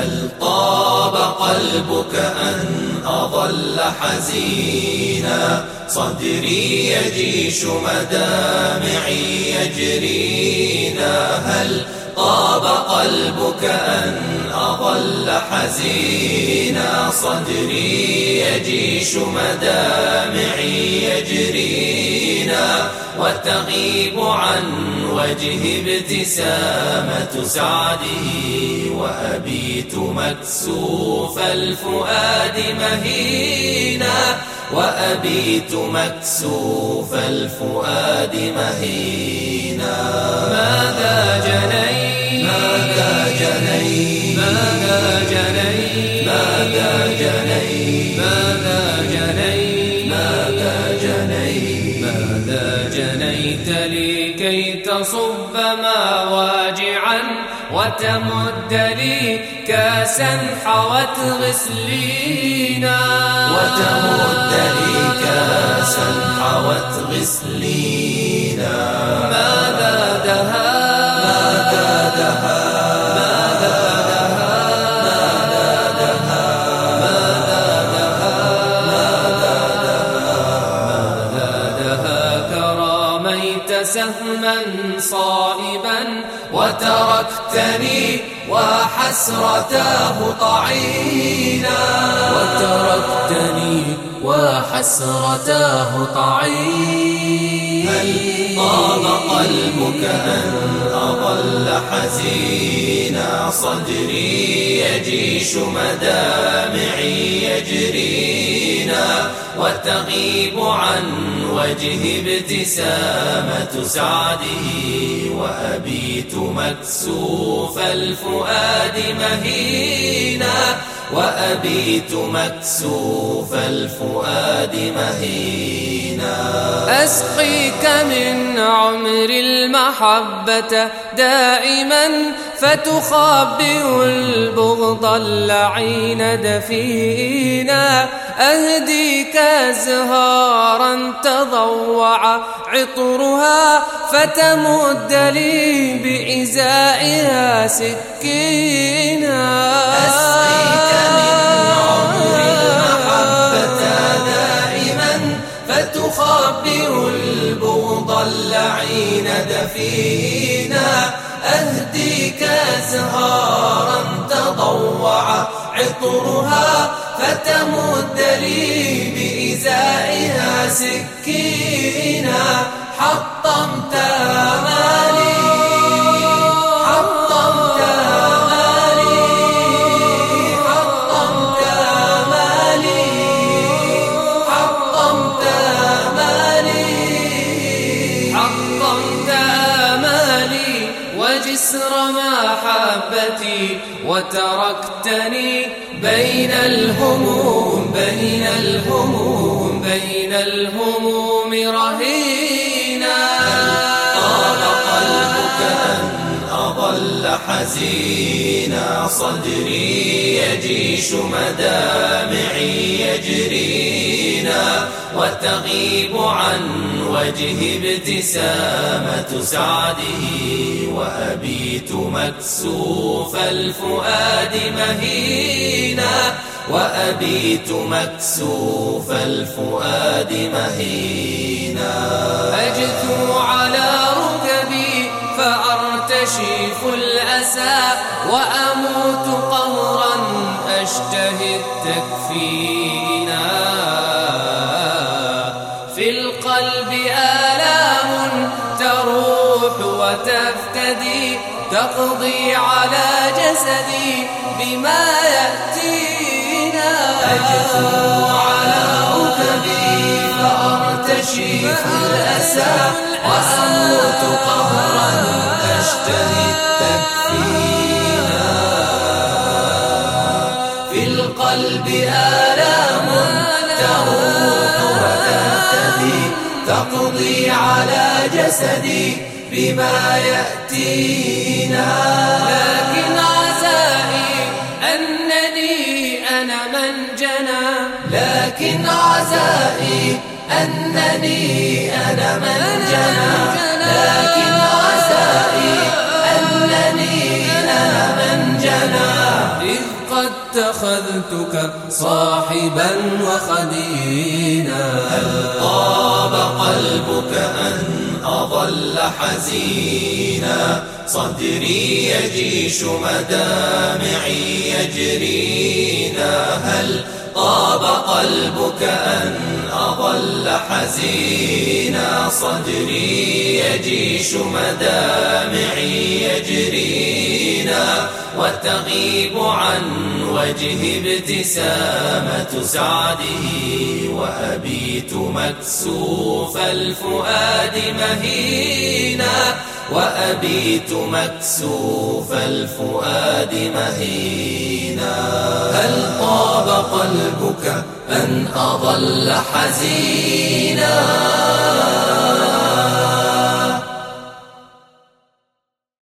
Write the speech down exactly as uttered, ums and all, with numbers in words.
هل طاب قلبك أن أظل حزينا؟ صدري يجيش مدامعي يجرينا. هل طاب قلبك أن أظل حزينا؟ صدري يجيش مدامعي يجرينا. وتغيب عن وجه ابتسامة سعده، وأبيت مكسوف الفؤاد مهينا. وأبيت مكسوف الفؤاد مهينا. ماذا جنيت ماذا جنيت ماذا جنيت ماذا جنيت ماذا جنيت ماذا جنيت ماذا جنيت لي كي تصب ما واجعا وتمد لي كاسا حوت غسلينا. وتمد لي كاسا حوت غسلينا. ماذا دها ماذا دها سهما صائبا وتركتني وحسرتاه طعينا. وتركتني وحسرتاه طعينا. هل طاب قلبك أن أظل حزينا؟ صدري يجيش مدامعي يجرينا. وتغيب عن وجه ابتسامة سعده، وأبيت مكسوف الفؤاد مهينا. وأبيت مكسوف الفؤاد مهينا. أسقيك من عمر المحبة دائما فتخبئ البغض اللعين دفينا. أهديك أزهارا تضوع عطرها فتمد لي بإزائها سكينا. أسقيك من عمر المحبة دائما فتخبئ البغض اللعين دفينا. أهديك أزهارا تضوع عطرها فتمد لي بإزائها سكينا. حطمت آمالي حطمت آمالي حطمت آمالي حطمت آمالي حطمت آمالي وجسر محبتي وتركتني بين الهموم بين الهموم بين الهموم رهينا. طاب قلبك أن أظل حزينا؟ صدري يجيش مدامعي يجرينا. وتغيب عن وجه ابتسامة سعده، وأبيت مكسوف الفؤاد مهينا. وأبيت مكسوف الفؤاد مهينا. أجثو على ركبي فأرتشف الأسى وأموت قهرا أشتهي التكفينا. في القلب آلام تروح وتفتدي تقضي على جسدي بما يأتينا. أجثو على ركبي فأرتشف الأسى وأموت قهرا أشتهي التكفينا. في القلب آلام تروح وتفتدي تقضي على جسدي بما يأتينا. لكن عزائي أنني أنا من جنى. لكن عزائي أنني أنا من جنى. لكن عزائي أنني أنا من جنى. إذ قد اتخذتك صاحبا وخدينا. هل طاب قلبك أن أظل حزينا؟ صدري يجيش مدامعي يجرينا. هل طاب قلبك أن أظل حزينا؟ صدري يجيش مدامعي يجرينا. وتغيب عن وجه ابتسامة سعده، وأبيت مكسوف الفؤاد مهينا. وأبيت مكسوف الفؤاد مهينا. هل طاب قلبك أن أظل حزينا؟